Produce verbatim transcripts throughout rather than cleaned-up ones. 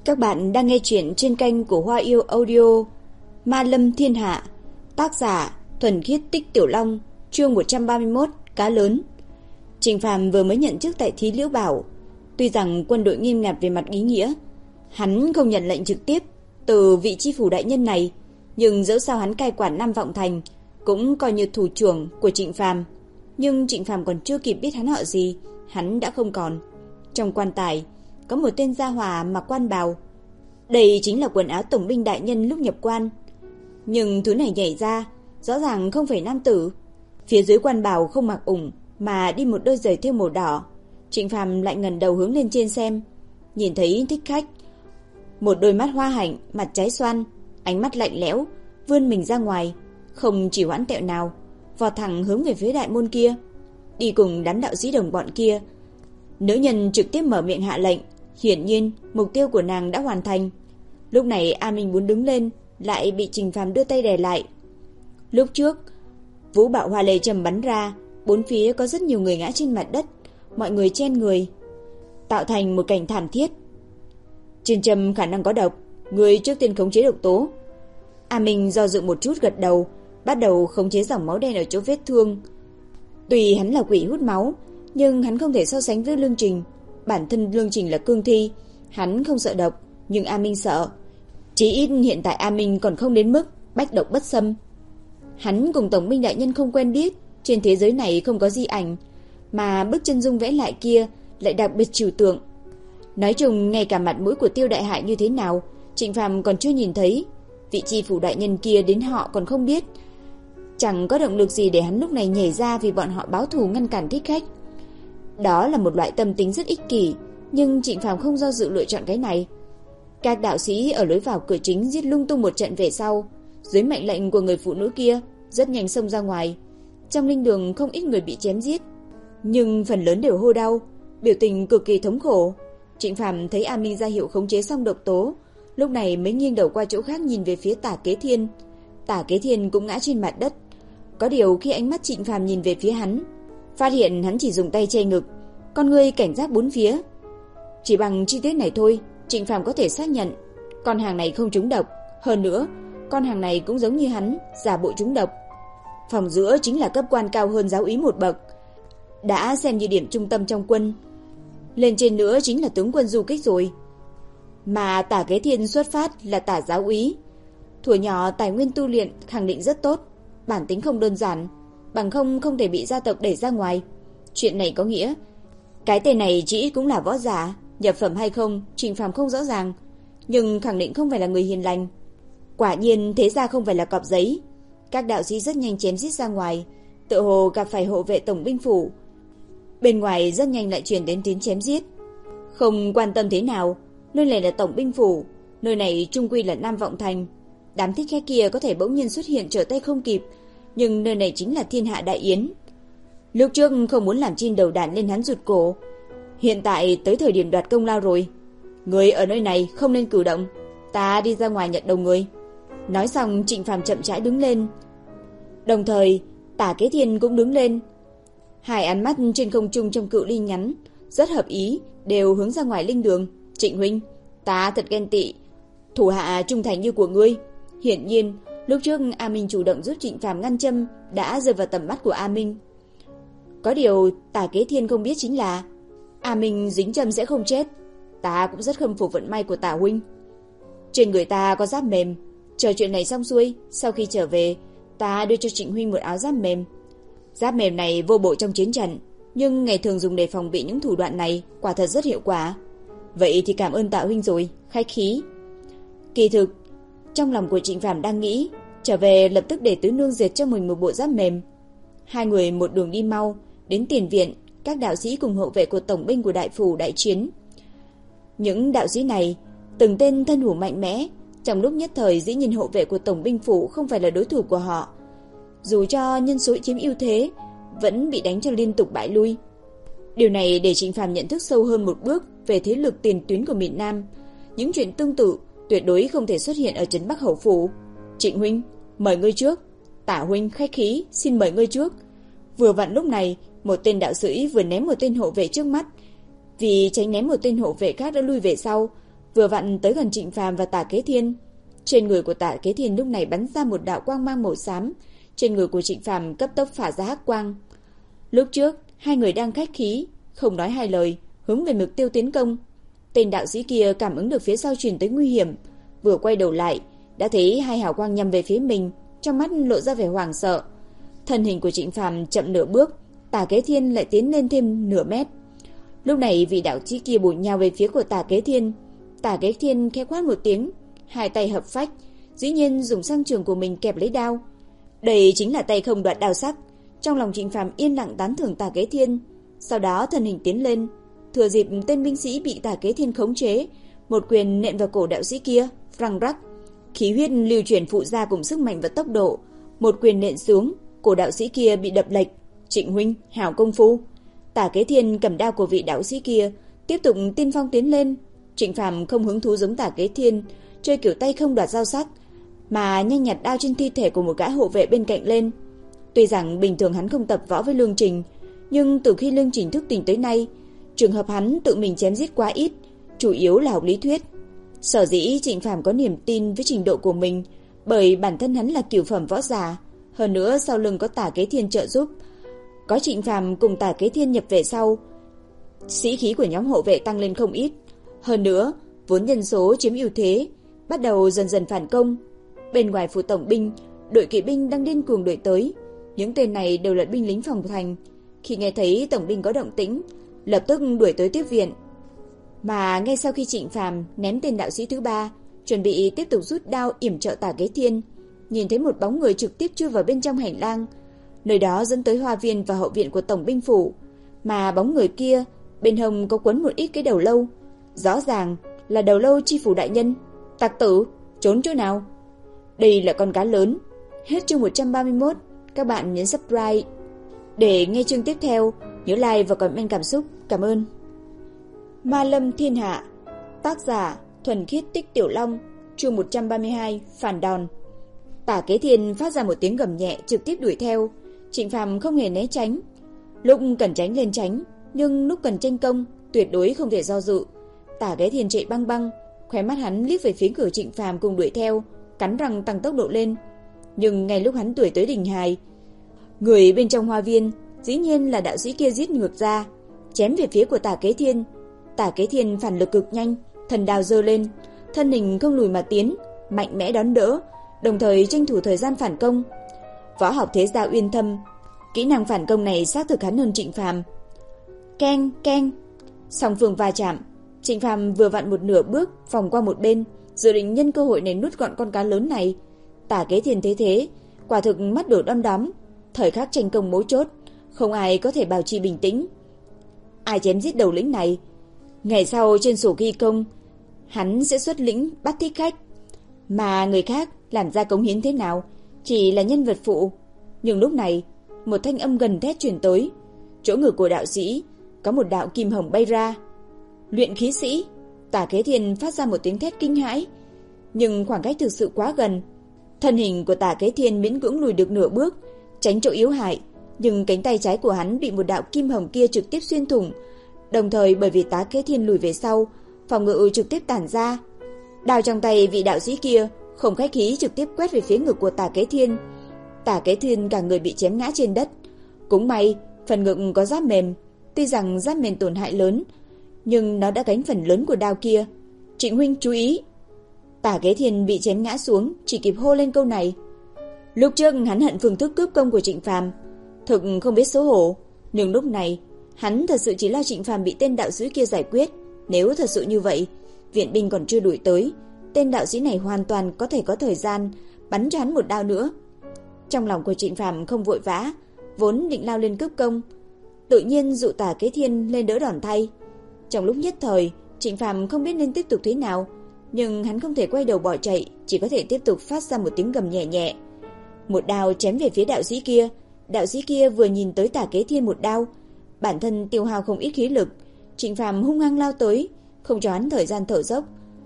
Các bạn đang nghe chuyện trên kênh của Hoa Yêu Audio. Ma Lâm Thiên Hạ. Tác giả Thuần Khiết Tích Tiểu Long. Chương một trăm ba mươi mốt. Cá lớn. Trịnh Phàm vừa mới nhận chức tại Thí Liễu Bảo. Tuy rằng quân đội nghiêm ngặt về mặt ý nghĩa, hắn không nhận lệnh trực tiếp từ vị chi phủ đại nhân này, nhưng dẫu sao hắn cai quản Nam Vọng Thành, cũng coi như thủ trưởng của Trịnh Phàm. Nhưng Trịnh Phàm còn chưa kịp biết hắn họ gì, hắn đã không còn. Trong quan tài có một tên gia hỏa mặc quan bào. Đây chính là quần áo tổng binh đại nhân lúc nhập quan. Nhưng thứ này nhảy ra, rõ ràng không phải nam tử. Phía dưới quan bào không mặc ủng, mà đi một đôi giày thêu màu đỏ. Trịnh Phàm lại ngẩng đầu hướng lên trên xem, nhìn thấy thích khách. Một đôi mắt hoa hạnh, mặt trái xoan, ánh mắt lạnh lẽo, vươn mình ra ngoài, không chỉ hoãn tẹo nào, vọt thẳng hướng về phía đại môn kia. Đi cùng đám đạo sĩ đồng bọn kia, nữ nhân trực tiếp mở miệng hạ lệnh. Hiển nhiên mục tiêu của nàng đã hoàn thành. Lúc này A Minh muốn đứng lên, lại bị Trịnh Phàm đưa tay đè lại. Lúc trước vũ bạo hoa lê trầm bắn ra, bốn phía có rất nhiều người ngã trên mặt đất, mọi người chen người, tạo thành một cảnh thảm thiết. Trên châm khả năng có độc, người trước tiên khống chế độc tố. A Minh do dự một chút gật đầu, bắt đầu khống chế dòng máu đen ở chỗ vết thương. Tuy hắn là quỷ hút máu, nhưng hắn không thể so sánh với Lương Trình. Bản thân Lương Trình là cương thi, hắn không sợ độc, nhưng A Minh sợ. Chí ít hiện tại A Minh còn không đến mức bách độc bất xâm. Hắn cùng tổng binh đại nhân không quen biết, trên thế giới này không có di ảnh, mà bức chân dung vẽ lại kia lại đặc biệt trừu tượng. Nói chung ngay cả mặt mũi của Tiêu đại hại như thế nào, Trịnh Phàm còn chưa nhìn thấy. Vị chi phủ đại nhân kia đến họ còn không biết. Chẳng có động lực gì để hắn lúc này nhảy ra vì bọn họ báo thù ngăn cản thích khách. Đó là một loại tâm tính rất ích kỷ, nhưng Trịnh Phàm không do dự lựa chọn cái này. Các đạo sĩ ở lối vào cửa chính giết lung tung một trận về sau, dưới mệnh lệnh của người phụ nữ kia, rất nhanh xông ra ngoài. Trong linh đường không ít người bị chém giết, nhưng phần lớn đều hô đau, biểu tình cực kỳ thống khổ. Trịnh Phàm thấy A Minh ra hiệu khống chế xong độc tố, lúc này mới nghiêng đầu qua chỗ khác nhìn về phía Tả Kế Thiên. Tả Kế Thiên cũng ngã trên mặt đất. Có điều khi ánh mắt Trịnh Phàm nhìn về phía hắn, phát hiện hắn chỉ dùng tay che ngực, con ngươi cảnh giác bốn phía. Chỉ bằng chi tiết này thôi, Trịnh Phàm có thể xác nhận con hàng này không trúng độc. Hơn nữa, con hàng này cũng giống như hắn, giả bộ trúng độc. Phòng giữa chính là cấp quan cao hơn giáo úy một bậc, đã xem như điểm trung tâm trong quân. Lên trên nữa chính là tướng quân du kích rồi. Mà Tả Kế Thiên xuất phát là tả giáo úy. Thuở nhỏ tài nguyên tu luyện khẳng định rất tốt, bản tính không đơn giản, bằng không không thể bị gia tộc đẩy ra ngoài. Chuyện này có nghĩa cái tên này chỉ ít cũng là võ giả, nhập phẩm hay không Trịnh Phàm không rõ ràng, nhưng khẳng định không phải là người hiền lành. Quả nhiên thế ra không phải là cọp giấy. Các đạo sĩ rất nhanh chém giết ra ngoài, tựa hồ gặp phải hộ vệ tổng binh phủ. Bên ngoài rất nhanh lại truyền đến tiếng chém giết. Không quan tâm thế nào, nơi này là tổng binh phủ, nơi này trung quy là Nam Vọng Thành. Đám thích khách kia có thể bỗng nhiên xuất hiện trở tay không kịp, nhưng nơi này chính là thiên hạ đại yến. Lúc trước không muốn làm chim đầu đàn lên hắn rụt cổ, hiện tại tới thời điểm đoạt công lao rồi. Người ở nơi này không nên cử động, ta đi ra ngoài nhận đầu người. Nói xong Trịnh Phàm chậm rãi đứng lên, đồng thời Tả Kế Thiên cũng đứng lên. Hai ánh mắt trên không trung trong cự ly ngắn rất hợp ý, đều hướng ra ngoài linh đường. Trịnh huynh, ta thật ghen tị thủ hạ trung thành như của ngươi. Hiển nhiên lúc trước A Minh chủ động giúp Trịnh Phàm ngăn châm đã rơi vào tầm mắt của A Minh. Có điều Tả Kế Thiên không biết chính là A Minh dính châm sẽ không chết. Ta cũng rất khâm phục vận may của Tả huynh. Trên người ta có giáp mềm, chờ chuyện này xong xuôi, sau khi trở về ta đưa cho Trịnh huynh một áo giáp mềm. Giáp mềm này vô bổ trong chiến trận, nhưng ngày thường dùng để phòng bị những thủ đoạn này quả thật rất hiệu quả. Vậy thì cảm ơn Tạ huynh rồi, khách khí. Kỳ thực trong lòng của Trịnh Phàm đang nghĩ trở về lập tức để tứ nương dệt cho mình một bộ giáp mềm. Hai người một đường đi mau đến tiền viện. Các đạo sĩ cùng hộ vệ của tổng binh của đại phủ đại chiến. Những đạo sĩ này từng tên thân thủ mạnh mẽ, trong lúc nhất thời dĩ nhiên hộ vệ của tổng binh phủ không phải là đối thủ của họ. Dù cho nhân số chiếm ưu thế, vẫn bị đánh cho liên tục bại lui. Điều này để Trịnh Phàm nhận thức sâu hơn một bước về thế lực tiền tuyến của miền Nam. Những chuyện tương tự tuyệt đối không thể xuất hiện ở trấn Bắc Hầu phủ. Trịnh huynh, mời ngươi trước. Tả huynh khách khí, xin mời ngươi trước. Vừa vặn lúc này, một tên đạo sĩ vừa ném một tên hộ vệ trước mắt. Vì tránh ném một tên hộ vệ khác đã lui về sau, vừa vặn tới gần Trịnh Phàm và Tả Kế Thiên. Trên người của Tả Kế Thiên lúc này bắn ra một đạo quang mang màu xám, trên người của Trịnh Phàm cấp tốc phả ra hắc quang. Lúc trước, hai người đang khách khí, không nói hai lời, hướng về mục tiêu tiến công. Tên đạo sĩ kia cảm ứng được phía sau truyền tới nguy hiểm, vừa quay đầu lại, đã thấy hai hào quang nhằm về phía mình, trong mắt lộ ra vẻ hoảng sợ. Thân hình của Trịnh Phàm chậm nửa bước, Tả Kế Thiên lại tiến lên thêm nửa mét. Lúc này vị đạo sĩ kia bổ nhào về phía của Tả Kế Thiên. Tả Kế Thiên khẽ quát một tiếng, hai tay hợp phách, dĩ nhiên dùng sang trường của mình kẹp lấy đao. Đây chính là tay không đoạt đao sắc. Trong lòng Trịnh Phàm yên lặng tán thưởng Tả Kế Thiên, sau đó thân hình tiến lên, thừa dịp tên binh sĩ bị Tả Kế Thiên khống chế, một quyền nện vào cổ đạo sĩ kia, răng rắc. Khí huyết lưu chuyển phụ ra cùng sức mạnh và tốc độ, một quyền nện xuống, cổ đạo sĩ kia bị đập lệch. Trịnh huynh, hảo công phu. Tả Kế Thiên cầm đao của vị đạo sĩ kia, tiếp tục tiên phong tiến lên. Trịnh Phàm không hứng thú giống Tả Kế Thiên, chơi kiểu tay không đoạt dao sắc, mà nhanh nhặt đao trên thi thể của một gã hộ vệ bên cạnh lên. Tuy rằng bình thường hắn không tập võ với Lương Trình, nhưng từ khi Lương Trình thức tỉnh tới nay, trường hợp hắn tự mình chém giết quá ít, chủ yếu là học lý thuyết. Sở dĩ Trịnh Phàm có niềm tin với trình độ của mình, bởi bản thân hắn là cửu phẩm võ giả, hơn nữa sau lưng có Tả Kế Thiên trợ giúp. Có Trịnh Phàm cùng Tả Kế Thiên nhập về sau, sĩ khí của nhóm hộ vệ tăng lên không ít. Hơn nữa, vốn nhân số chiếm ưu thế, bắt đầu dần dần phản công. Bên ngoài phủ tổng binh, đội kỵ binh đang điên cuồng đuổi tới. Những tên này đều là binh lính phòng thành. Khi nghe thấy tổng binh có động tĩnh, lập tức đuổi tới tiếp viện. Mà ngay sau khi Trịnh Phàm ném tên đạo sĩ thứ ba, chuẩn bị tiếp tục rút đao yểm trợ Tả Kế Thiên, nhìn thấy một bóng người trực tiếp chui vào bên trong hành lang. Nơi đó dẫn tới hoa viên và hậu viện của tổng binh phủ, mà bóng người kia bên hông có quấn một ít cái đầu lâu, rõ ràng là đầu lâu chi phủ đại nhân. Tặc tử, trốn chỗ nào? Đây là con cá lớn. Hết chương một trăm ba mươi mốt. Các bạn nhấn subscribe để nghe chương tiếp theo. Nhớ like và comment cảm xúc. Cảm ơn. Ma Lâm Thiên Hạ. Tác giả Thuần Khiết Tích Tiểu Long. Chương một trăm ba mươi hai. Phản đòn. Tả Kế Thiên phát ra một tiếng gầm nhẹ, trực tiếp đuổi theo. Trịnh Phàm không hề né tránh. Lúc cần tránh lên tránh, nhưng lúc cần tranh công, tuyệt đối không thể do dự. Tả Kế Thiên chạy băng băng, khóe mắt hắn liếc về phía cửa Trịnh Phàm cùng đuổi theo, cắn răng tăng tốc độ lên. Nhưng ngay lúc hắn đuổi tới đỉnh hài, người bên trong hoa viên dĩ nhiên là đạo sĩ kia giết ngược ra, chém về phía của Tả Kế Thiên. Tả Kế Thiên phản lực cực nhanh, thần đao giơ lên, thân hình không lùi mà tiến, mạnh mẽ đón đỡ, đồng thời tranh thủ thời gian phản công. Võ học thế gia uyên thâm, kỹ năng phản công này xác thực hắn hơn Trịnh Phàm. Keng keng, song phương va chạm. Trịnh Phàm vừa vặn một nửa bước vòng qua một bên, dự định nhân cơ hội này nuốt gọn con cá lớn này. Tả Kế Thiên thế thế, quả thực mắt đổ đom đóm. Thời khắc tranh công mấu chốt, không ai có thể bảo trì bình tĩnh. Ai chém giết đầu lĩnh này, ngày sau trên sổ ghi công, hắn sẽ xuất lĩnh bắt thích khách. Mà người khác làm ra cống hiến thế nào, chỉ là nhân vật phụ. Nhưng lúc này, một thanh âm gần thét truyền tới. Chỗ ngực của đạo sĩ có một đạo kim hồng bay ra. Luyện khí sĩ. Tả Kế Thiên phát ra một tiếng thét kinh hãi, nhưng khoảng cách thực sự quá gần. Thân hình của Tả Kế Thiên miễn cưỡng lùi được nửa bước, tránh chỗ yếu hại, nhưng cánh tay trái của hắn bị một đạo kim hồng kia trực tiếp xuyên thủng. Đồng thời bởi vì Tả Kế Thiên lùi về sau, phòng ngự trực tiếp tản ra. Đao trong tay vị đạo sĩ kia không khách khí trực tiếp quét về phía ngực của Tả Kế Thiên. Tả Kế Thiên cả người bị chém ngã trên đất. Cũng may phần ngực có giáp mềm, tuy rằng giáp mềm tổn hại lớn, nhưng nó đã gánh phần lớn của đao kia. Trịnh huynh chú ý. Tả Kế Thiên bị chém ngã xuống, chỉ kịp hô lên câu này. Lúc trước hắn hận phương thức cướp công của Trịnh Phàm, thực không biết xấu hổ, nhưng lúc này hắn thật sự chỉ lo Trịnh Phàm bị tên đạo sĩ kia giải quyết. Nếu thật sự như vậy, viện binh còn chưa đuổi tới, tên đạo sĩ này hoàn toàn có thể có thời gian bắn cho hắn một đao nữa. Trong lòng của Trịnh Phàm không vội vã, vốn định lao lên cướp công, tự nhiên dụ Tả Kế Thiên lên đỡ đòn thay. Trong lúc nhất thời, Trịnh Phàm không biết nên tiếp tục thế nào, nhưng hắn không thể quay đầu bỏ chạy, chỉ có thể tiếp tục phát ra một tiếng gầm nhẹ nhẹ. Một đao chém về phía đạo sĩ kia. Đạo sĩ kia vừa nhìn tới Tả Kế Thiên một đao, bản thân tiêu hao không ít khí lực. Trịnh Phàm hung hăng lao tới, không cho hắn thời gian thở dốc.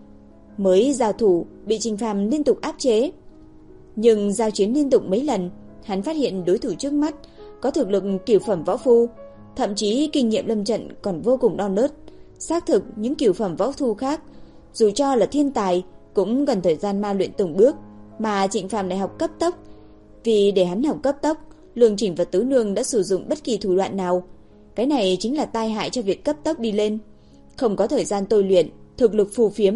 Mới giao thủ bị Trịnh Phàm liên tục áp chế, nhưng giao chiến liên tục mấy lần, hắn phát hiện đối thủ trước mắt có thực lực cửu phẩm võ phu, thậm chí kinh nghiệm lâm trận còn vô cùng non nớt. Xác thực những cửu phẩm võ phu khác dù cho là thiên tài cũng cần thời gian ma luyện từng bước, mà Trịnh Phàm lại học cấp tốc. Vì để hắn học cấp tốc, Lương Chỉnh và Tứ Nương đã sử dụng bất kỳ thủ đoạn nào. Cái này chính là tai hại cho việc cấp tốc đi lên. Không có thời gian tôi luyện, thực lực phù phiếm.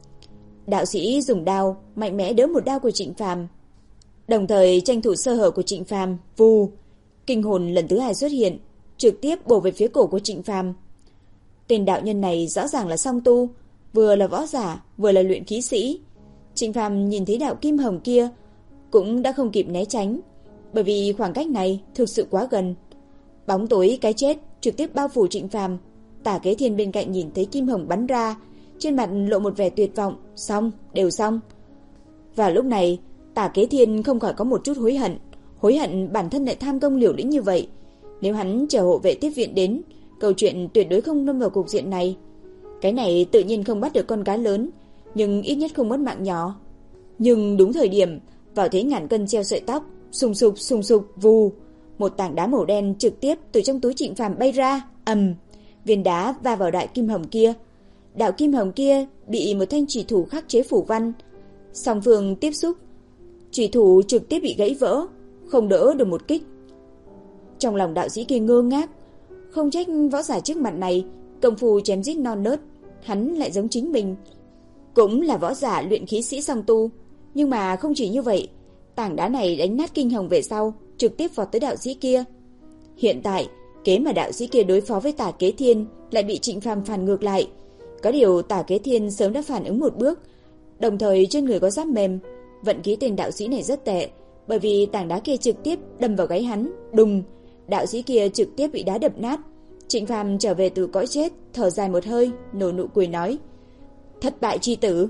Đạo sĩ dùng đao mạnh mẽ đỡ một đao của Trịnh Phàm, đồng thời tranh thủ sơ hở của Trịnh Phàm, vù, kinh hồn lần thứ hai xuất hiện, trực tiếp bổ về phía cổ của Trịnh Phàm. Tên đạo nhân này rõ ràng là song tu, vừa là võ giả, vừa là luyện khí sĩ. Trịnh Phàm nhìn thấy đạo kim hồng kia cũng đã không kịp né tránh, bởi vì khoảng cách này thực sự quá gần. Bóng tối cái chết trực tiếp bao phủ Trịnh Phàm. Tả Kế Thiên bên cạnh nhìn thấy kim hồng bắn ra, trên mặt lộ một vẻ tuyệt vọng, xong, đều xong. Vào lúc này, Tả Kế Thiên không khỏi có một chút hối hận, hối hận bản thân lại tham công liều lĩnh như vậy. Nếu hắn chờ hộ vệ tiếp viện đến, câu chuyện tuyệt đối không lâm vào cục diện này. Cái này tự nhiên không bắt được con cá lớn, nhưng ít nhất không mất mạng nhỏ. Nhưng đúng thời điểm, vào thế ngàn cân treo sợi tóc, sùng sục sùng sục vù, một tảng đá màu đen trực tiếp từ trong túi Trịnh Phàm bay ra, ầm, viên đá va vào đại kim hồng kia. Đạo kim hồng kia bị một thanh chủy thủ khắc chế phủ văn, song phương tiếp xúc, chủy thủ trực tiếp bị gãy vỡ, không đỡ được một kích. Trong lòng đạo sĩ kia ngơ ngác, không trách võ giả trước mặt này công phu chém giết non nớt, hắn lại giống chính mình, cũng là võ giả luyện khí sĩ song tu, nhưng mà không chỉ như vậy, tảng đá này đánh nát kinh hồng về sau, trực tiếp vọt tới đạo sĩ kia. Hiện tại, kế mà đạo sĩ kia đối phó với Tả Kế Thiên lại bị Trịnh Phàm phản ngược lại. Có điều Tả Kế Thiên sớm đã phản ứng một bước, đồng thời trên người có giáp mềm. Vận khí tên đạo sĩ này rất tệ, bởi vì tảng đá kia trực tiếp đâm vào gáy hắn, đùng, đạo sĩ kia trực tiếp bị đá đập nát. Trịnh Phàm trở về từ cõi chết, thở dài một hơi, nở nụ cười nói: "Thất bại chi tử."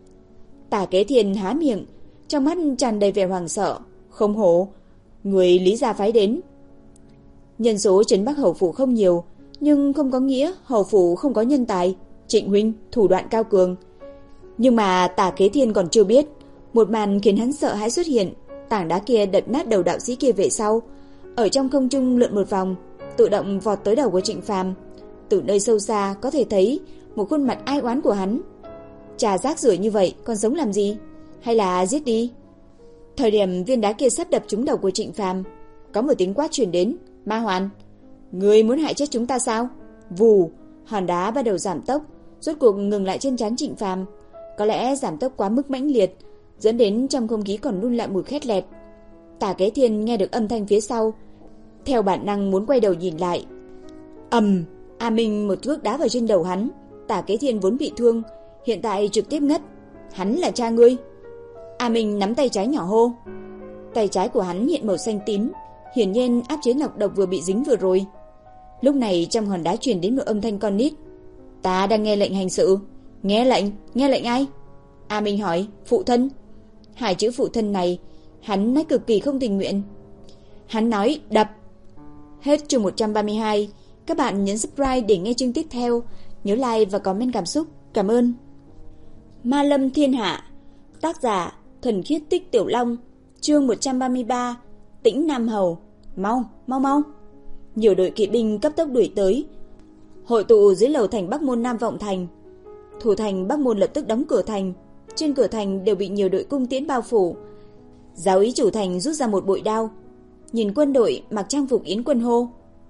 Tả Kế Thiên há miệng, trong mắt tràn đầy vẻ hoảng sợ, không hổ, người Lý gia phái đến. Nhân số trấn Bắc Hầu phủ không nhiều, nhưng không có nghĩa Hầu phủ không có nhân tài. Trịnh huynh thủ đoạn cao cường. Nhưng mà Tả Kế Thiên còn chưa biết, một màn khiến hắn sợ hãi xuất hiện. Tảng đá kia đập nát đầu đạo sĩ kia về sau, ở trong không trung lượn một vòng, tự động vọt tới đầu của Trịnh Phàm. Từ nơi sâu xa có thể thấy một khuôn mặt ai oán của hắn. Trà rác rưởi như vậy còn sống làm gì? Hay là giết đi? Thời điểm viên đá kia sắp đập trúng đầu của Trịnh Phàm, có một tiếng quát truyền đến: "Ma Hoàn, ngươi muốn hại chết chúng ta sao?" Vù, hòn đá bắt đầu giảm tốc, rốt cuộc ngừng lại trên trán Trịnh Phàm. Có lẽ giảm tốc quá mức mãnh liệt, dẫn đến trong không khí còn đun lại mùi khét lẹt. Tả Kế Thiên nghe được âm thanh phía sau, theo bản năng muốn quay đầu nhìn lại. Ầm, A Minh một cước đá vào trên đầu hắn. Tả Kế Thiên vốn bị thương, hiện tại trực tiếp ngất. "Hắn là cha ngươi." A Minh nắm tay trái nhỏ hô. Tay trái của hắn hiện màu xanh tím, hiển nhiên áp chế nọc độc vừa bị dính vừa rồi. Lúc này trong hòn đá truyền đến một âm thanh con nít: "Ta đang nghe lệnh hành sự." "Nghe lệnh? Nghe lệnh ai?" A Minh hỏi. "Phụ thân." Hai chữ phụ thân này hắn nói cực kỳ không tình nguyện. Hắn nói đập. Hết chương một trăm ba mươi hai. Các bạn nhấn subscribe để nghe chương tiếp theo. Nhớ like và comment cảm xúc. Cảm ơn. Ma Lâm Thiên Hạ. Tác giả Thuần Khiết Tích Tiểu Long. Chương một trăm ba mươi ba. Tĩnh Nam Hầu. Mau, mau mau. Nhiều đội kỵ binh cấp tốc đuổi tới, hội tụ dưới lầu thành Bắc Môn Nam Vọng Thành. Thủ thành Bắc Môn lập tức đóng cửa thành, trên cửa thành đều bị nhiều đội cung tiễn bao phủ. Giáo úy chủ thành rút ra một bội đao, nhìn quân đội mặc trang phục yến quân hô: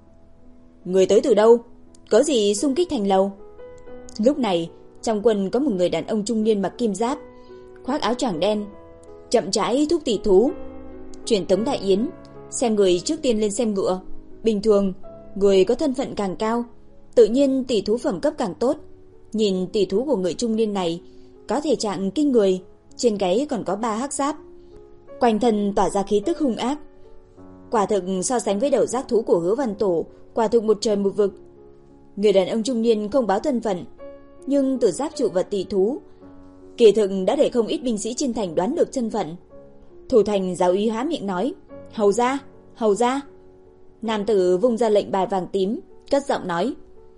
"Người tới từ đâu? Có gì xung kích thành lầu?" Lúc này trong quân có một người đàn ông trung niên mặc kim giáp, khoác áo choàng đen, chậm rãi thúc tỷ thú. Truyền tống đại yến, xem người trước tiên lên xem ngựa. Bình thường người có thân phận càng cao, tự nhiên tỷ thú phẩm cấp càng tốt. Nhìn tỷ thú của người trung niên này, có thể trạng kinh người, trên gáy còn có ba hắc giáp, quanh thân tỏa ra khí tức hung ác. Quả thực so sánh với đầu giác thú của Hứa Văn Tổ, quả thực một trời một vực. Người đàn ông trung niên không báo thân phận, nhưng từ giáp trụ và tỷ thú, kỳ thực đã để không ít binh sĩ trên thành đoán được thân phận. Thủ thành giáo úy há miệng nói: "Hầu gia, hầu gia." Nam tử vung ra lệnh bài vàng tím, cất giọng nói: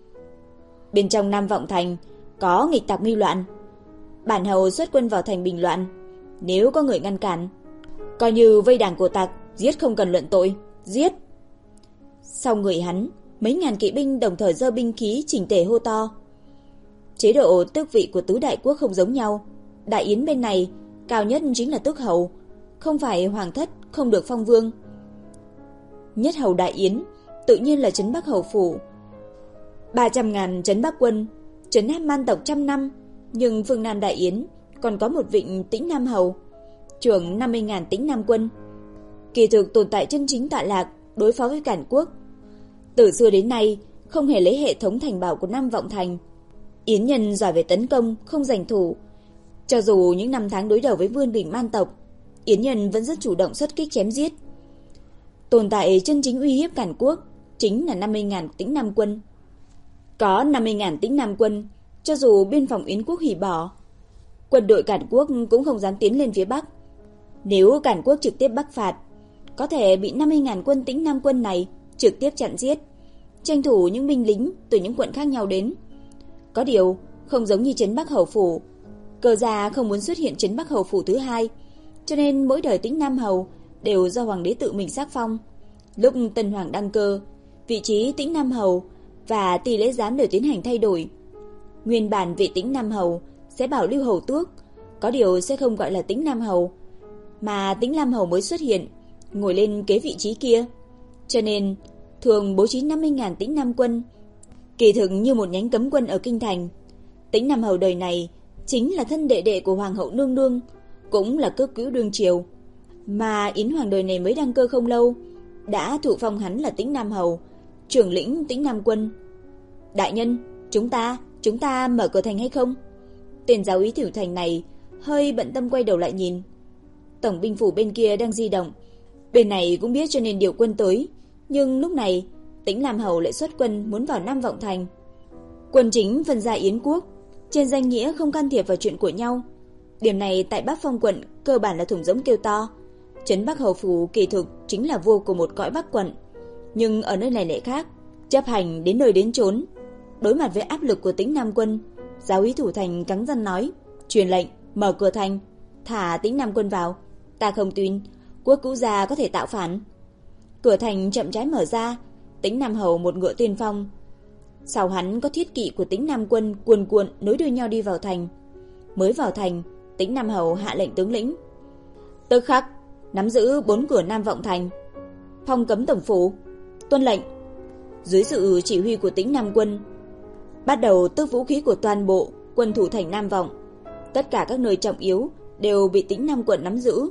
"Bên trong Nam Vọng Thành có nghịch tặc mưu loạn, bản hầu xuất quân vào thành bình loạn. Nếu có người ngăn cản, coi như vây đảng của tặc, giết không cần luận tội, giết." Sau người hắn, mấy ngàn kỵ binh đồng thời giơ binh khí chỉnh tề hô to: Chế độ tước vị của tứ đại quốc không giống nhau. Đại Yến bên này cao nhất chính là tước hầu, không phải hoàng thất, không được phong vương. Nhất hầu Đại Yến tự nhiên là trấn Bắc hầu phủ, ba trăm ngàn trấn Bắc quân, trấn áp man tộc trăm năm. Nhưng phương Nam Đại Yến còn có một vịnh Tĩnh Nam hầu, trưởng năm mươi ngàn Tĩnh Nam quân. Kỳ thực tồn tại chân chính tọa lạc đối phó với Cản quốc. Từ xưa đến nay không hề lấy hệ thống thành bảo của Nam Vọng Thành. Yến nhân giỏi về tấn công, không giành thủ. Cho dù những năm tháng đối đầu với vương đỉnh man tộc, Yến nhân vẫn rất chủ động xuất kích chém giết. Tồn tại chân chính uy hiếp Cản quốc chính là năm mươi ngàn Tĩnh Nam quân. Có năm mươi ngàn Tĩnh Nam quân, cho dù biên phòng Yến quốc hủy bỏ, quân đội Cản quốc cũng không dám tiến lên phía Bắc. Nếu Cản quốc trực tiếp bắc phạt, có thể bị năm mươi ngàn quân Tĩnh Nam quân này trực tiếp chặn giết, tranh thủ những binh lính từ những quận khác nhau đến. Có điều, không giống như trấn Bắc hầu phủ, Cơ gia không muốn xuất hiện trấn Bắc hầu phủ thứ hai, cho nên mỗi đời Tĩnh Nam hầu đều do hoàng đế tự mình sắc phong. Lúc Tân hoàng đăng cơ, vị trí Tĩnh Nam hầu và tỷ lệ giám đều tiến hành thay đổi. Nguyên bản vị Tĩnh Nam hầu sẽ bảo lưu hầu tước, có điều sẽ không gọi là Tĩnh Nam hầu, mà Tĩnh Nam hầu mới xuất hiện, ngồi lên kế vị trí kia. Cho nên thường bố trí năm mươi ngàn Tĩnh Nam quân, kỳ thực như một nhánh cấm quân ở kinh thành. Tĩnh Nam hầu đời này chính là thân đệ đệ của hoàng hậu nương nương, cũng là cước cứu đương triều, mà Yến hoàng đời này mới đăng cơ không lâu, đã thụ phong hắn là Tĩnh Nam hầu, trưởng lĩnh Tĩnh Nam quân. Đại nhân, chúng ta, chúng ta mở cửa thành hay không? Tên giáo úy Tiểu Thành này hơi bận tâm quay đầu lại nhìn. Tổng binh phủ bên kia đang di động, bên này cũng biết cho nên điều quân tới, nhưng lúc này Tĩnh Nam hầu lại xuất quân muốn vào Nam Vọng Thành. Quân chính phân ra Yến quốc, trên danh nghĩa không can thiệp vào chuyện của nhau. Điểm này tại Bắc Phong quận cơ bản là thủng giống kêu to. Trấn Bắc hầu phủ kỳ thực chính là vua của một cõi Bắc quận, nhưng ở nơi này lại khác, chấp hành đến nơi đến chốn. Đối mặt với áp lực của Tĩnh Nam quân, giáo úy thủ thành cắn răng nói: truyền lệnh mở cửa thành, thả Tĩnh Nam quân vào. Ta không tin quốc cũ gia có thể tạo phản. Cửa thành chậm rãi mở ra, Tĩnh Nam hầu một ngựa tiên phong, sau hắn có thiết kỵ của Tĩnh Nam quân cuồn cuộn nối đuôi nhau đi vào thành. Mới vào thành, Tĩnh Nam hầu hạ lệnh tướng lĩnh: tức khắc nắm giữ bốn cửa Nam Vọng Thành, phong cấm tổng phủ. Tuân lệnh. Dưới sự chỉ huy của Tĩnh Nam quân, bắt đầu tước vũ khí của toàn bộ quân thủ thành Nam Vọng. Tất cả các nơi trọng yếu đều bị Tĩnh Nam quận nắm giữ.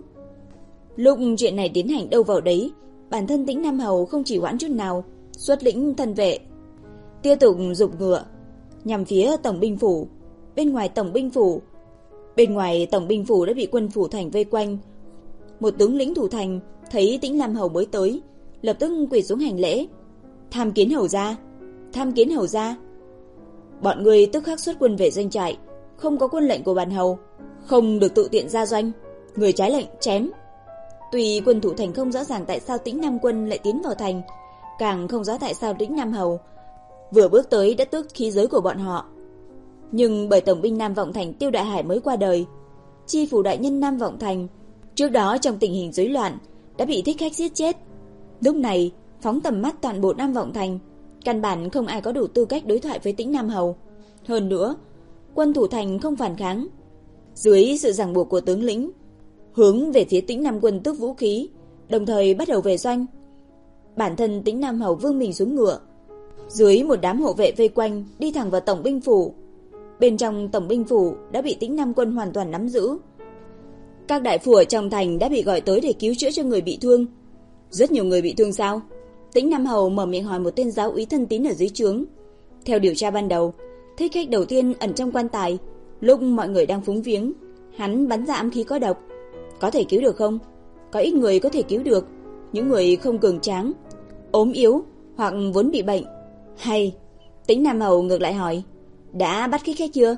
Lúc chuyện này tiến hành đâu vào đấy, bản thân Tĩnh Nam hầu không chỉ hoãn chút nào, xuất lĩnh thân vệ tiếp tục giục ngựa nhằm phía tổng binh phủ. Bên ngoài tổng binh phủ, bên ngoài tổng binh phủ đã bị quân phủ thành vây quanh. Một tướng lĩnh thủ thành thấy Tĩnh Nam hầu mới tới, lập tức quỳ xuống hành lễ: tham kiến hầu gia, tham kiến hầu gia. Bọn người tức khắc xuất quân về doanh trại, không có quân lệnh của bản hầu, không được tự tiện ra doanh, người trái lệnh chém. Tuy quân thủ thành không rõ ràng tại sao Tĩnh Nam quân lại tiến vào thành, càng không rõ tại sao Tĩnh Nam hầu vừa bước tới đã tước khí giới của bọn họ. Nhưng bởi tổng binh Nam Vọng Thành Tiêu Đại Hải mới qua đời, chi phủ đại nhân Nam Vọng Thành trước đó trong tình hình rối loạn đã bị thích khách giết chết. Lúc này phóng tầm mắt toàn bộ Nam Vọng Thành, căn bản không ai có đủ tư cách đối thoại với Tĩnh Nam hầu. Hơn nữa, quân thủ thành không phản kháng, dưới sự ràng buộc của tướng lĩnh, hướng về phía Tĩnh Nam quân tước vũ khí, đồng thời bắt đầu về doanh. Bản thân Tĩnh Nam hầu vương mình xuống ngựa, dưới một đám hộ vệ vây quanh, đi thẳng vào tổng binh phủ. Bên trong tổng binh phủ đã bị Tĩnh Nam quân hoàn toàn nắm giữ. Các đại phu ở trong thành đã bị gọi tới để cứu chữa cho người bị thương. Rất nhiều người bị thương sao? Tĩnh Nam hầu mở miệng hỏi một tên giáo úy thân tín ở dưới trướng. Theo điều tra ban đầu, thích khách đầu tiên ẩn trong quan tài, lúc mọi người đang phúng viếng, hắn bắn ra ám khí có độc. Có thể cứu được không? Có ít người có thể cứu được, những người không cường tráng, ốm yếu hoặc vốn bị bệnh. Hay, Tĩnh Nam hầu ngược lại hỏi: đã bắt thích khách chưa?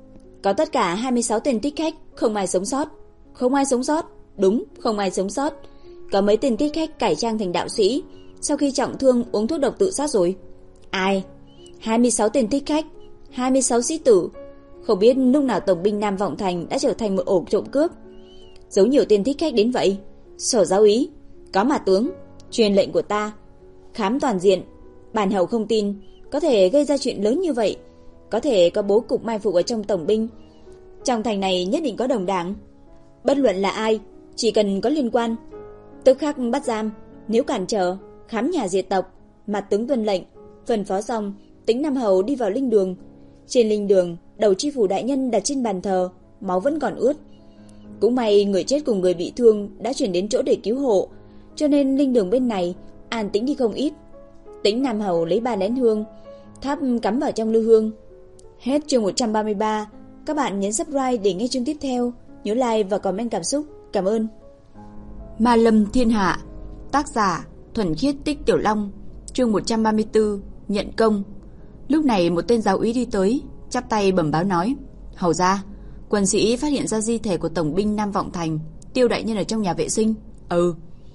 Có tất cả hai mươi sáu tên thích khách, không ai sống sót. Không ai sống sót? Đúng, không ai sống sót. Có mấy tên thích khách cải trang thành đạo sĩ, sau khi trọng thương uống thuốc độc tự sát rồi. Ai? hai mươi sáu tên thích khách, hai mươi sáu sĩ tử. Không biết lúc nào tổng binh Nam Vọng Thành đã trở thành một ổ trộm cướp. Giấu nhiều tên thích khách đến vậy. Sở giáo úy, có mà tướng, truyền lệnh của ta, khám toàn diện. Bản hầu không tin có thể gây ra chuyện lớn như vậy. có thể có bố cục mai phục ở trong tổng binh. Trong thành này nhất định có đồng đảng. Bất luận là ai, chỉ cần có liên quan, tức khắc bắt giam. Nếu cản trở, khám nhà diệt tộc. Mặt tướng tuân lệnh. Phân phó xong, Tĩnh Nam Hầu đi vào linh đường. Trên linh đường, đầu tri phủ đại nhân đặt trên bàn thờ, máu vẫn còn ướt. Cũng may người chết cùng người bị thương đã chuyển đến chỗ để cứu hộ, cho nên linh đường bên này an tĩnh đi không ít. Tĩnh Nam Hầu lấy ba nén hương, thắp cắm vào trong lư hương. Hết chương một trăm ba mươi ba. Các bạn nhấn subscribe để nghe chương tiếp theo. Nhớ like và comment cảm xúc. Cảm ơn. Ma Lâm Thiên Hạ. Tác giả Thuần Khiết Tích Tiểu Long. Chương một trăm ba mươi tư. Nhận công. Lúc này một tên giáo úy đi tới, chắp tay bẩm báo nói: Hầu gia, quân sĩ phát hiện ra di thể của tổng binh Nam Vọng Thành, Tiêu đại nhân ở trong nhà vệ sinh. Ừ.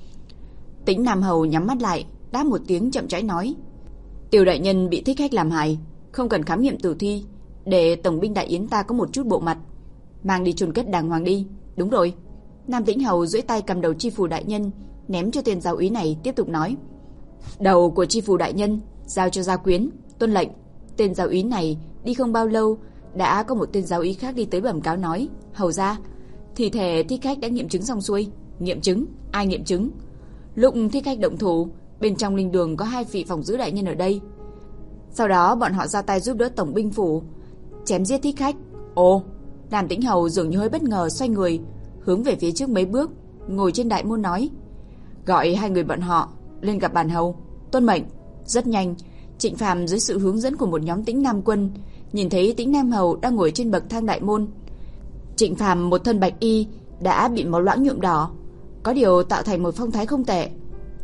Tĩnh Nam Hầu nhắm mắt lại, đáp một tiếng chậm rãi nói: Tiêu đại nhân bị thích khách làm hại, không cần khám nghiệm tử thi, để tổng binh đại yến ta có một chút bộ mặt, mang đi chôn cất đàng hoàng đi. Đúng rồi. Nam Tĩnh Hầu duỗi tay cầm đầu tri phủ đại nhân, ném cho tên giáo úy này, tiếp tục nói: Đầu của tri phủ đại nhân giao cho gia quyến. Tuân lệnh. Tên giáo úy này đi không bao lâu, đã có một tên giáo úy khác đi tới bẩm cáo nói: Hầu gia, thi thể thích khách đã nghiệm chứng xong xuôi. Nghiệm chứng? Ai nghiệm chứng? Lúc thích khách động thủ, bên trong linh đường có hai vị phòng giữ đại nhân ở đây. Sau đó bọn họ ra tay giúp đỡ tổng binh phủ chém giết thích khách. Ồ. Nam Tĩnh Hầu dường như hơi bất ngờ, xoay người hướng về phía trước mấy bước, ngồi trên đại môn nói: Gọi hai người bọn họ lên gặp bản hầu. Tuân mệnh. Rất nhanh, Trịnh Phàm dưới sự hướng dẫn của một nhóm Tĩnh Nam quân nhìn thấy Tĩnh Nam Hầu đang ngồi trên bậc thang đại môn. Trịnh Phàm một thân bạch y đã bị máu loãng nhuộm đỏ, có điều tạo thành một phong thái không tệ.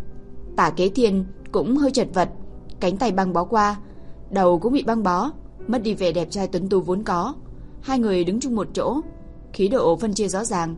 Tả Kế Thiên cũng hơi chật vật, cánh tay băng bó qua, đầu cũng bị băng bó, mất đi vẻ đẹp trai tuấn tú vốn có. Hai người đứng chung một chỗ, khí độ phân chia rõ ràng.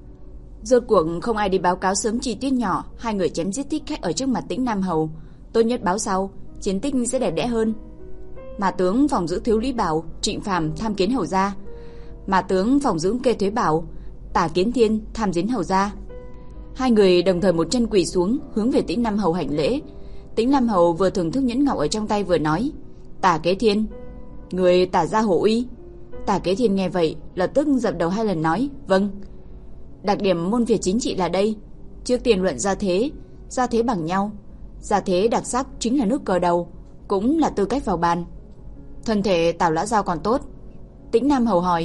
Rốt cuộc không ai đi báo cáo sớm chi tiết nhỏ hai người chém giết thích khách ở trước mặt Tĩnh Nam Hầu. Tốt nhất báo sau, chiến tích sẽ đẹp đẽ hơn. Mà tướng phòng giữ Thiếu Lý Bảo, Trịnh Phàm tham kiến hầu gia. Mà tướng phòng giữ Kê Thuế Bảo, Tả Kiến Thiên tham kiến hầu gia. Hai người đồng thời một chân quỳ xuống, hướng về Tĩnh Nam Hầu hành lễ. Tĩnh Nam Hầu vừa thưởng thức nhẫn ngọc ở trong tay vừa nói: Tả Kế Thiên, người tả gia hộ uy. Tả Kế Thiên nghe vậy, lập tức dập đầu hai lần nói: Vâng. Đặc điểm môn Việt chính trị là đây. Trước tiên luận gia thế, gia thế bằng nhau. Gia thế đặc sắc chính là nước cờ đầu, cũng là tư cách vào bàn. Thân thể Tào lão gia còn tốt. Tĩnh Nam Hầu hỏi: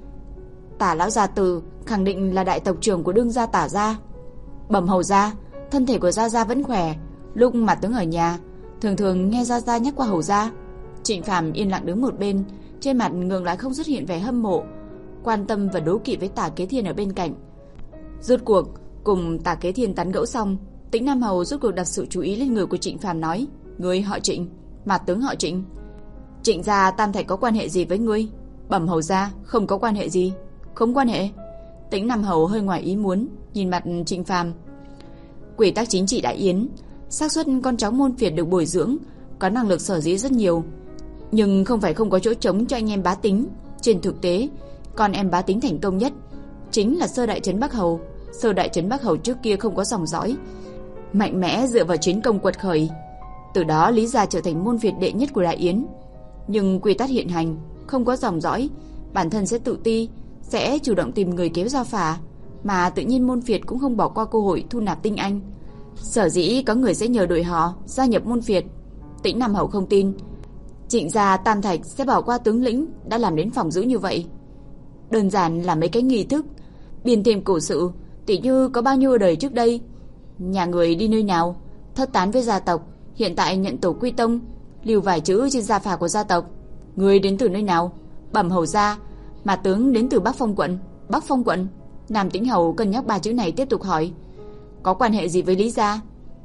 Tả lão gia tử khẳng định là đại tộc trưởng của đương gia Tả gia. Bẩm hầu gia, thân thể của gia gia vẫn khỏe. Lúc mà tướng ở nhà, thường thường nghe gia gia nhắc qua hầu gia. Trịnh Phàm yên lặng đứng một bên, trên mặt ngược lại không xuất hiện vẻ hâm mộ, quan tâm và đố kỵ với Tả Kế Thiên ở bên cạnh. Rốt cuộc cùng Tả Kế Thiên tán gẫu xong, Tĩnh Nam Hầu rốt cuộc đặt sự chú ý lên người của Trịnh Phàm nói: Ngươi họ Trịnh, mà tướng họ Trịnh. Trịnh gia Tam Thạch có quan hệ gì với ngươi? Bẩm hầu gia, không có quan hệ gì. Không quan hệ? Tĩnh Nam Hầu hơi ngoài ý muốn, nhìn mặt Trịnh Phàm. Quy tắc chính trị đại yến, xác suất con cháu môn Việt được bồi dưỡng, có năng lực sở dĩ rất nhiều, nhưng không phải không có chỗ trống cho anh em bá tính. Trên thực tế, con em bá tính thành công nhất chính là Sơ Đại Trấn Bắc Hầu. Sơ Đại Trấn Bắc Hầu trước kia không có dòng dõi, mạnh mẽ dựa vào chiến công quật khởi, từ đó lý gia trở thành môn Việt đệ nhất của đại yến. Nhưng quy tắc hiện hành, không có dòng dõi, bản thân sẽ tự ti, sẽ chủ động tìm người kéo giao phả, mà tự nhiên môn Việt cũng không bỏ qua cơ hội thu nạp tinh anh. Sở dĩ có người sẽ nhờ đội họ gia nhập môn Việt. Tĩnh Nam Hầu không tin Trịnh gia Tam Thạch sẽ bỏ qua tướng lĩnh đã làm đến phòng giữ như vậy. Đơn giản là mấy cái nghi thức, biên thêm cổ sự, tỉ như có bao nhiêu đời trước đây, nhà người đi nơi nào, thất tán với gia tộc, hiện tại nhận tổ quy tông, lưu vài chữ trên gia phả của gia tộc. Người đến từ nơi nào? Bẩm hầu gia, mà tướng đến từ Bắc Phong quận. Bắc Phong quận? Nam Tĩnh Hầu cân nhắc ba chữ này tiếp tục hỏi: Có quan hệ gì với Lý gia?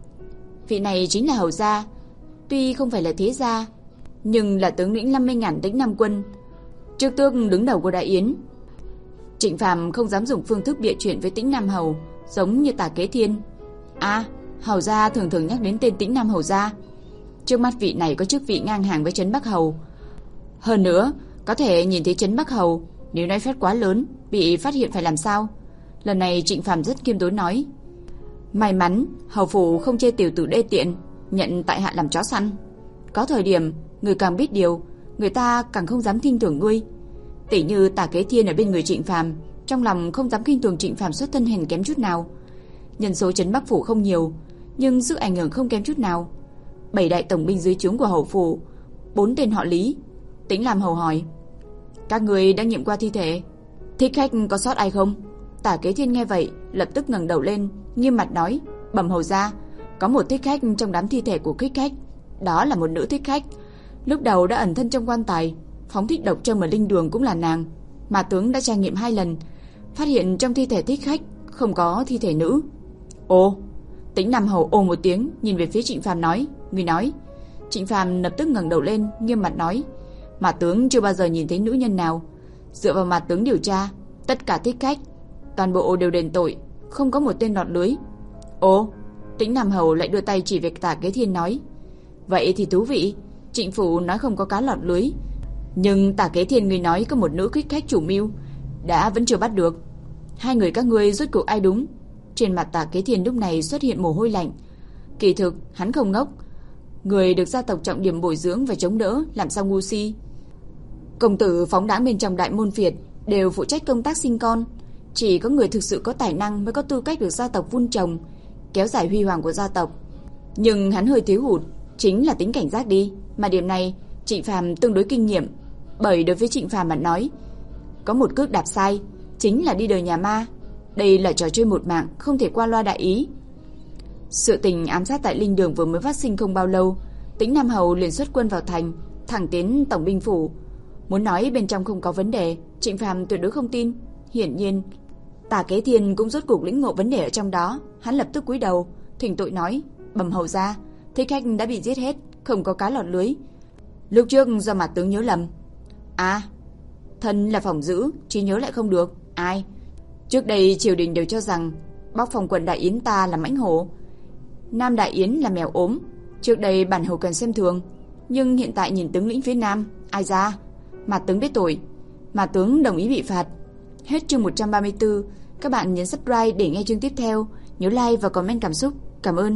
Vị này chính là hầu gia, tuy không phải là thế gia, nhưng là tướng lĩnh năm mươi ngàn Tĩnh Nam quân, trước tước đứng đầu của đại yến. Trịnh Phàm không dám dùng phương thức bịa chuyện với Tĩnh Nam Hầu, giống như Tả Kế Thiên. À, hầu gia thường thường nhắc đến tên Tĩnh Nam hầu gia. Trước mắt vị này có chức vị ngang hàng với Trấn Bắc Hầu. Hơn nữa, có thể nhìn thấy Trấn Bắc Hầu, nếu nói phép quá lớn, bị phát hiện phải làm sao? Lần này Trịnh Phàm rất khiêm tốn nói: May mắn hầu phủ không chê tiểu tử đê tiện, nhận tại hạ làm chó săn. Có thời điểm người càng biết điều, người người ta càng không dám tin tưởng ngươi. Tỷ như Tả Kế Thiên ở bên người Trịnh Phàm, trong lòng không dám khinh thường Trịnh Phàm xuất thân hèn kém chút nào. Nhân số trấn Bắc phủ không nhiều, nhưng sức ảnh hưởng không kém chút nào. Bảy đại tổng binh dưới trướng của hầu phủ, bốn tên họ Lý. Tĩnh Lam Hầu hỏi: các người đang nghiệm qua thi thể, thích khách có sót ai không? Tả Kế Thiên nghe vậy lập tức ngẩng đầu lên, nghiêm mặt nói: bẩm hầu gia, có một thích khách trong đám thi thể của thích khách. Đó là một nữ thích khách, lúc đầu đã ẩn thân trong quan tài, phóng thích độc châm ở linh đường cũng là nàng. Mà tướng đã tra nghiệm hai lần, phát hiện trong thi thể thích khách không có thi thể nữ. Ồ. Tĩnh Nam Hầu ồ một tiếng, nhìn về phía Trịnh Phàm nói: người nói. Trịnh Phàm lập tức ngẩng đầu lên, nghiêm mặt nói: mà tướng chưa bao giờ nhìn thấy nữ nhân nào. Dựa vào mặt tướng điều tra, tất cả thích khách toàn bộ đều đền tội, không có một tên lọt lưới. Ồ. Tĩnh Nam Hầu lại đưa tay chỉ về Tả Kế Thiên nói: vậy thì thú vị. Trịnh phủ nói không có cá lọt lưới, nhưng Tả Kế Thiên người nói có một nữ thích khách chủ mưu, đã vẫn chưa bắt được. Hai người các ngươi rốt cuộc ai đúng? Trên mặt Tả Kế Thiên lúc này xuất hiện mồ hôi lạnh. Kỳ thực hắn không ngốc, người được gia tộc trọng điểm bồi dưỡng và chống đỡ, làm sao ngu si. Công tử phóng đãng bên trong đại môn phiệt đều phụ trách công tác sinh con, chỉ có người thực sự có tài năng mới có tư cách được gia tộc vun trồng, kéo dài huy hoàng của gia tộc. Nhưng hắn hơi thiếu hụt chính là tính cảnh giác đi, mà điểm này Trịnh Phàm tương đối kinh nghiệm. Bởi đối với Trịnh Phàm mà nói, có một cước đạp sai chính là đi đời nhà ma. Đây là trò chơi một mạng, không thể qua loa đại ý. Sự tình ám sát tại linh đường vừa mới phát sinh không bao lâu, Tĩnh Nam Hầu liền xuất quân vào thành, thẳng tiến tổng binh phủ. Muốn nói bên trong không có vấn đề, Trịnh Phàm tuyệt đối không tin. Hiển nhiên Tả Kế Thiên cũng rốt cuộc lĩnh ngộ vấn đề ở trong đó. Hắn lập tức cúi đầu thỉnh tội nói: bẩm hầu gia, thích khách đã bị giết hết, không có cá lọt lưới. Lúc trước do mặt tướng nhớ lầm. À, thân là phòng giữ, trí nhớ lại không được. Ai? Trước đây triều đình đều cho rằng Bắc Phòng quận Đại Yến ta là mãnh hổ, Nam Đại Yến là mèo ốm. Trước đây bản hầu cần xem thường, nhưng hiện tại nhìn tướng lĩnh phía Nam, ai ra? Mà tướng biết tội, mà tướng đồng ý bị phạt. Hết chương một trăm ba mươi tư. Các bạn nhấn subscribe để nghe chương tiếp theo. Nhớ like và comment cảm xúc. Cảm ơn.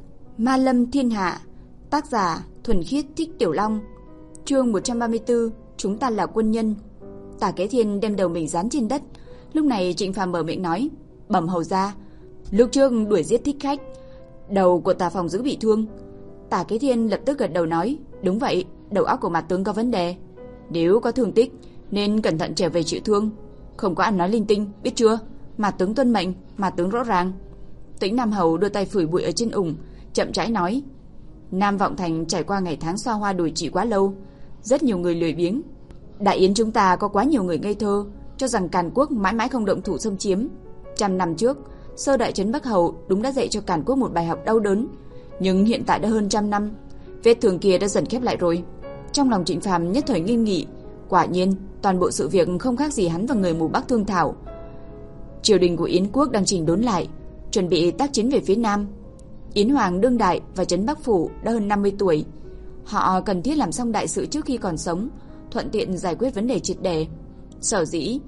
Ma Lâm Thiên Hạ, tác giả Thuần Khiết Thích Tiểu Long. Chương một trăm ba mươi tư. Chúng ta là quân nhân. Tả Kế Thiên đem đầu mình dán trên đất. Lúc này Trịnh Phàm mở miệng nói: bẩm hầu gia, lúc trước đuổi giết thích khách, đầu của Tả phòng giữ bị thương. Tả Kế Thiên lập tức gật đầu nói: đúng vậy, đầu óc của mặt tướng có vấn đề, nếu có thương tích nên cẩn thận trở về chữa thương, không có ăn nói linh tinh, biết chưa? Mặt tướng tuân mệnh, mặt tướng rõ ràng. Tĩnh Nam Hầu đưa tay phủi bụi ở trên ủng, chậm rãi nói: Nam Vọng Thành trải qua ngày tháng xoa hoa đồi chỉ quá lâu, rất nhiều người lười biếng. Đại Yến chúng ta có quá nhiều người ngây thơ, cho rằng Càn Quốc mãi mãi không động thủ xâm chiếm. Trăm năm trước, sơ đại trấn Bắc Hầu đúng đã dạy cho Càn Quốc một bài học đau đớn, nhưng hiện tại đã hơn trăm năm, vết thương kia đã dần khép lại rồi. Trong lòng Trịnh Phàm nhất thời nghiêm nghị, quả nhiên toàn bộ sự việc không khác gì hắn và người mù Bắc thương thảo. Triều đình của Yến quốc đang chỉnh đốn lại, chuẩn bị tác chiến về phía Nam. Yến Hoàng đương đại và trấn Bắc phủ đã hơn năm mươi tuổi, họ cần thiết làm xong đại sự trước khi còn sống, thuận tiện giải quyết vấn đề triệt để. Sở dĩ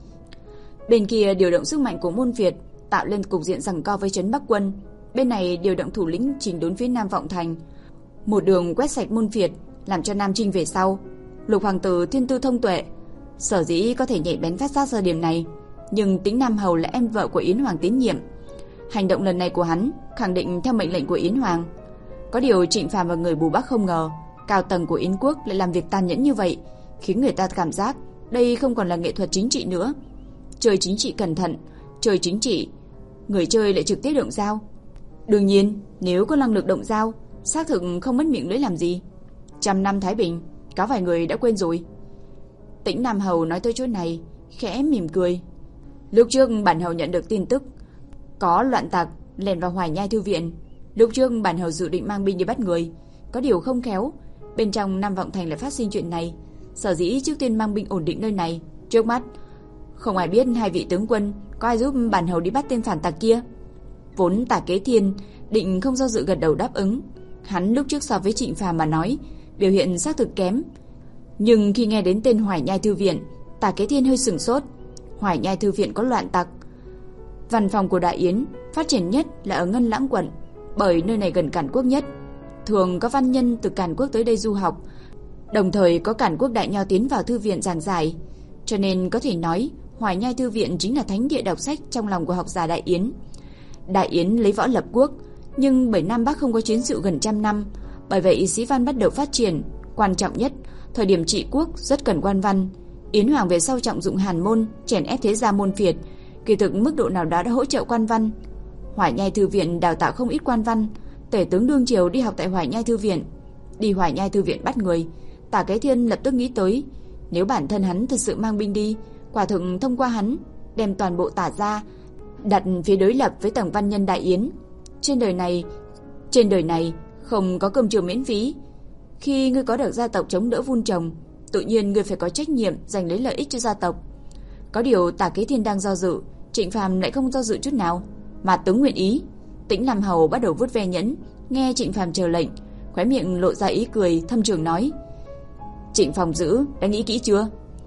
bên kia điều động sức mạnh của môn Việt, tạo lên cục diện giằng co với trấn Bắc quân, bên này điều động thủ lĩnh chỉnh đốn phía Nam Vọng Thành, một đường quét sạch môn Việt, làm cho Nam Trinh về sau. Lục hoàng tử thiên tư thông tuệ, sở dĩ có thể nhạy bén phát giác ra điểm này, nhưng Tĩnh Nam Hầu là em vợ của Yến Hoàng tín nhiệm, hành động lần này của hắn khẳng định theo mệnh lệnh của Yến Hoàng. Có điều Trịnh Phàm và người mù Bắc không ngờ cao tầng của Yến quốc lại làm việc tàn nhẫn như vậy, khiến người ta cảm giác đây không còn là nghệ thuật chính trị nữa. Chơi chính trị cẩn thận, chơi chính trị, người chơi lại trực tiếp động dao. Đương nhiên, nếu có năng lực động dao, xác thực không mất miệng lưỡi làm gì. Trăm năm Thái Bình, có vài người đã quên rồi. Tĩnh Nam Hầu nói tới chỗ này, khẽ mỉm cười. Lúc trước bản hầu nhận được tin tức có loạn tặc lẻn vào Hoài Nhai thư viện. Lúc trước bản hầu dự định mang binh đi bắt người, có điều không khéo bên trong Nam Vọng Thành lại phát sinh chuyện này, sở dĩ trước tiên mang binh ổn định nơi này. Trước mắt không ai biết hai vị tướng quân có ai giúp bản hầu đi bắt tên phản tặc kia. Vốn Tả Kế Thiên định không do dự gật đầu đáp ứng. Hắn lúc trước so với Trịnh Phàm mà nói, biểu hiện xác thực kém, nhưng khi nghe đến tên Hoài Nhai thư viện, Tả Kế Thiên hơi sửng sốt. Hoài Nhai thư viện có loạn tặc. Văn phòng của Đại Yến phát triển nhất là ở Ngân Lãng quận, bởi nơi này gần Càn Quốc nhất. Thường có văn nhân từ Càn Quốc tới đây du học, Đồng thời có cản quốc đại nho tiến vào thư viện giảng giải, cho nên có thể nói Hoài Nhai thư viện chính là thánh địa đọc sách trong lòng của học giả Đại Yến. Đại Yến lấy võ lập quốc, nhưng bởi Nam Bắc không có chiến sự gần trăm năm, bởi vậy sĩ văn bắt đầu phát triển. Quan trọng nhất, thời điểm trị quốc rất cần quan văn. Yến Hoàng về sau trọng dụng hàn môn, chèn ép thế gia môn phiệt, kỳ thực mức độ nào đó đã hỗ trợ quan văn. Hoài Nhai thư viện đào tạo không ít quan văn. Tể tướng đương triều đi học tại Hoài Nhai thư viện. Đi Hoài Nhai thư viện bắt người, Tả Kế Thiên lập tức nghĩ tới, nếu bản thân hắn thật sự mang binh đi, quả thực thông qua hắn đem toàn bộ Tả gia đặt phía đối lập với tầng văn nhân Đại Yến. Trên đời này, trên đời này không có cơm trường miễn phí. Khi ngươi có được gia tộc chống đỡ vun trồng, tự nhiên ngươi phải có trách nhiệm giành lấy lợi ích cho gia tộc. Có điều Tả Kế Thiên đang do dự, Trịnh Phàm lại không do dự chút nào, mà tướng nguyện ý. Tĩnh Nam Hầu bắt đầu vuốt ve nhẫn, nghe Trịnh Phàm chờ lệnh, khóe miệng lộ ra ý cười thâm trường nói: Trịnh phòng giữ đã nghĩ kỹ chưa?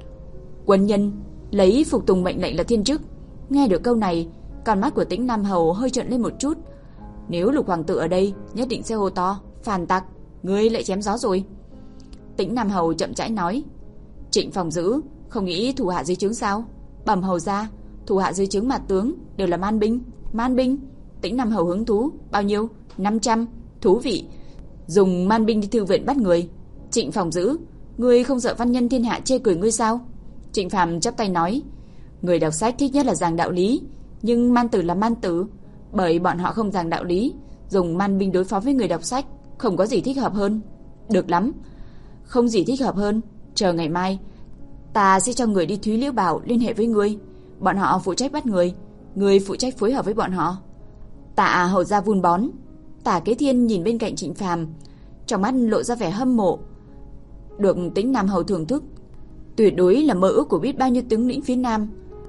Quân nhân lấy phục tùng mệnh lệnh là thiên chức. Nghe được câu này, con mắt của Tĩnh Nam Hầu hơi trợn lên một chút. Nếu Lục hoàng tử ở đây, nhất định sẽ hô to: phản tặc, ngươi lại chém gió rồi. Tĩnh Nam Hầu chậm rãi nói: Trịnh phòng giữ không nghĩ thủ hạ dưới trướng sao? Bẩm hầu gia, thủ hạ dưới trướng mặt tướng đều là man binh. Man binh? Tĩnh Nam Hầu hứng thú. Bao nhiêu? năm trăm. Thú vị. Dùng man binh đi thư viện bắt người. Trịnh phòng giữ, ngươi không sợ văn nhân thiên hạ chê cười ngươi sao? Trịnh Phàm chắp tay nói: Người đọc sách thích nhất là giảng đạo lý, nhưng man tử là man tử, bởi bọn họ không giảng đạo lý, dùng man binh đối phó với người đọc sách, không có gì thích hợp hơn. Được lắm, không gì thích hợp hơn. Chờ ngày mai, ta sẽ cho người đi Thúy Liễu Bảo liên hệ với ngươi, bọn họ phụ trách bắt người, ngươi phụ trách phối hợp với bọn họ. Tạ hầu gia vun bón. Tả Kế Thiên nhìn bên cạnh Trịnh Phàm, trong mắt lộ ra vẻ hâm mộ. Được Tĩnh Nam Hầu thưởng thức, tuyệt đối là mơ ước của biết bao nhiêu tướng lĩnh phía Nam.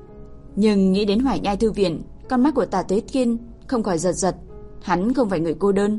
Nhưng nghĩ đến Hoài Nhai thư viện, con mắt của Tả Kế Thiên không khỏi giật giật. Hắn không phải người cô đơn,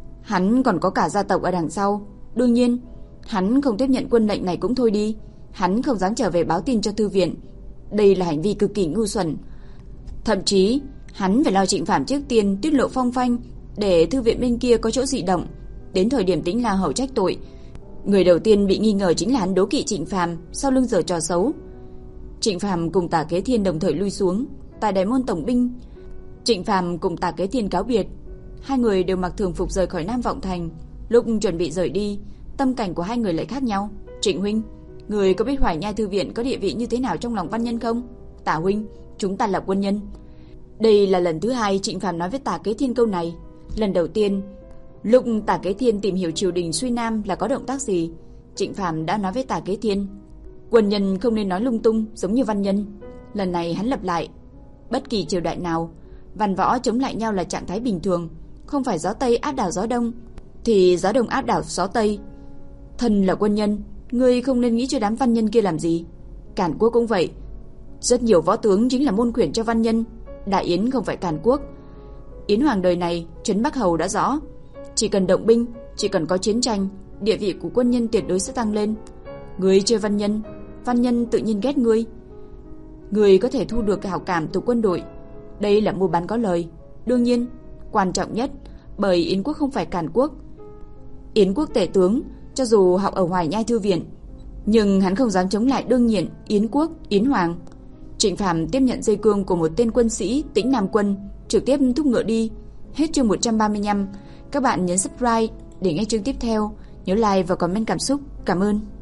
hắn còn có cả gia tộc ở đằng sau. Đương nhiên, hắn không tiếp nhận quân lệnh này cũng thôi đi, hắn không dám trở về báo tin cho thư viện. Đây là hành vi cực kỳ ngu xuẩn. Thậm chí, hắn phải lo Trịnh Phàm trước tiên tiết lộ phong phanh, để thư viện bên kia có chỗ dị động. Đến thời điểm Tĩnh La Hầu trách tội, người đầu tiên bị nghi ngờ chính là hắn đố kỵ Trịnh Phàm, sau lưng giở trò xấu. Trịnh Phàm cùng Tả Kế Thiên đồng thời lui xuống tại Đại Môn tổng binh. Trịnh Phàm cùng Tả Kế Thiên cáo biệt, hai người đều mặc thường phục rời khỏi Nam Vọng Thành. Lúc chuẩn bị rời đi, tâm cảnh của hai người lại khác nhau. Trịnh huynh, người có biết Hoài Nhai thư viện có địa vị như thế nào trong lòng văn nhân không? Tả huynh, chúng ta là quân nhân. Đây là lần thứ hai Trịnh Phàm nói với Tả Kế Thiên câu này. Lần đầu tiên, lúc Tả Kế Thiên tìm hiểu triều đình xuôi nam là có động tác gì, Trịnh Phàm đã nói với Tả Kế Thiên, quân nhân không nên nói lung tung giống như văn nhân. Lần này hắn lặp lại, bất kỳ triều đại nào, văn võ chống lại nhau là trạng thái bình thường, không phải gió tây áp đảo gió đông thì gió đông áp đảo gió tây. Thân là quân nhân, ngươi không nên nghĩ cho đám văn nhân kia làm gì. Cản quốc cũng vậy, rất nhiều võ tướng chính là môn khuyển cho văn nhân. Đại Yến không phải Cản quốc. Yến Hoàng đời này, Trấn Bắc Hầu đã rõ, chỉ cần động binh, chỉ cần có chiến tranh, địa vị của quân nhân tuyệt đối sẽ tăng lên. Ngươi chơi văn nhân, văn nhân tự nhiên ghét ngươi. Ngươi có thể thu được hảo cảm từ quân đội, đây là mua bán có lời. Đương nhiên, quan trọng nhất, bởi Yến quốc không phải Cản quốc. Yến quốc tể tướng, cho dù học ở Hoài Nhai thư viện, nhưng hắn không dám chống lại đương nhiệm Yến quốc, Yến Hoàng. Trịnh Phàm tiếp nhận dây cương của một tên quân sĩ Tĩnh Nam quân, trực tiếp thúc ngựa đi. Hết chương một trăm ba mươi lăm. Các bạn nhấn subscribe để nghe chương tiếp theo. Nhớ like và comment cảm xúc. Cảm ơn.